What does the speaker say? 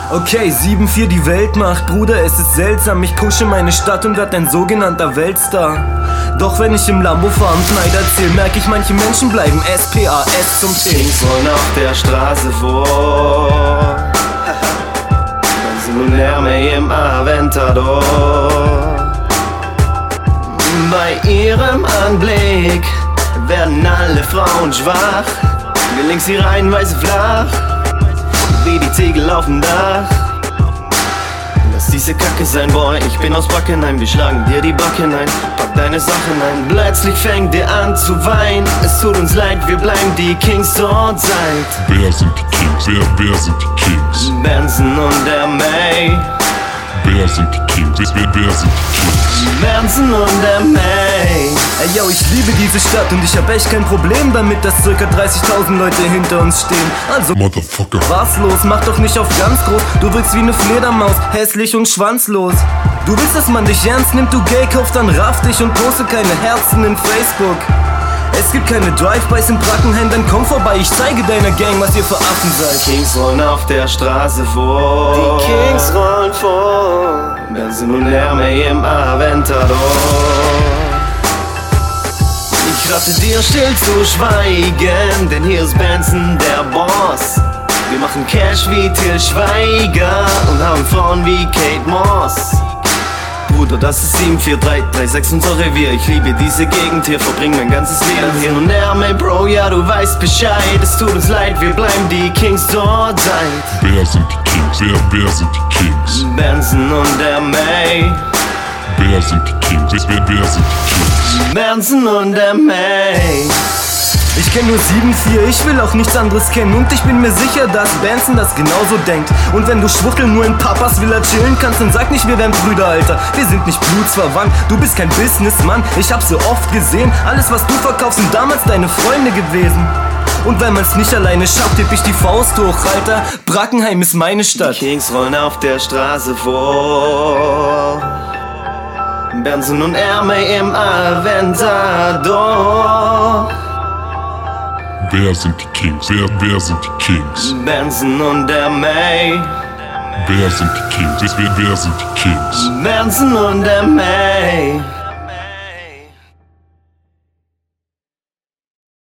Okay, 7-4 die Weltmacht, Bruder, es ist seltsam. Ich pushe meine Stadt und werd ein sogenannter Weltstar. Doch wenn ich im Lambo fahr und Neid erzähl, merk ich, manche Menschen bleiben SPAS zum T. Kings rollen auf der Straße vor, Barcelona im Aventador. Bei ihrem Anblick werden alle Frauen schwach. Gelingt sie reihenweise flach, wie die Ziegel auf dem Dach. Lass diese Kacke sein, Boy, ich bin aus Brackenheim. Wir schlagen dir die Backen ein, pack deine Sachen ein. Plötzlich fängt ihr an zu weinen. Es tut uns leid, wir bleiben die Kings dort seit. Wer sind die Kings? Wer sind die Kings? Benson und der May. Wer sind die Kings? Wer sind die Kings? Benson und der May. Ey yo, ich liebe diese Stadt und ich hab echt kein Problem damit, dass circa 30.000 Leute hinter uns stehen. Also Motherfucker. was los? Mach doch nicht auf ganz groß. Du wirkst wie ne Fledermaus, hässlich und schwanzlos. Du willst, dass man dich ernst nimmt, du Gay, kauf dann raff dich und poste keine Herzen in Facebook. Es gibt keine Drive-Bys in Brackenheim, dann komm vorbei, ich zeige deiner Gang, was ihr für Affen seid. Kings rollen auf der Straße vor, die Kings rollen vor. Benson und Hermé im Aventador. Ich rate dir still zu schweigen, denn hier ist Benson der Boss. Wir machen Cash wie Til Schweiger und haben Frauen wie Kate Moss. Bruder, das ist 74336 unser Revier. Ich liebe diese Gegend hier, verbring mein ganzes Leben hier. Und Hermé, Bro, ja du weißt Bescheid. Es tut uns leid, wir bleiben die Kings dort seit. Wer sind die Kings? Wer sind die Kings? Benson und der May. Wer sind die Kings? Wer sind die Kings? Benson und der May. Ich kenn nur 7-4, ich will auch nichts anderes kennen. Und ich bin mir sicher, dass Benson das genauso denkt. Und wenn du Schwuchtel nur in Papas Villa chillen kannst, dann sag nicht, wir wären Brüder, Alter. Wir sind nicht blutsverwandt, du bist kein Businessmann. Ich hab so oft gesehen, alles was du verkaufst sind damals deine Freunde gewesen. Und wenn man's nicht alleine schafft, heb ich die Faust hoch, Alter. Brackenheim ist meine Stadt. Die Kings rollen auf der Straße vor, Benson und Hermé im Aventador. Wer sind die Kings? Wer sind die Kings? Benson und der May. Wer sind die Kings? Wer sind die Kings? Benson und der May.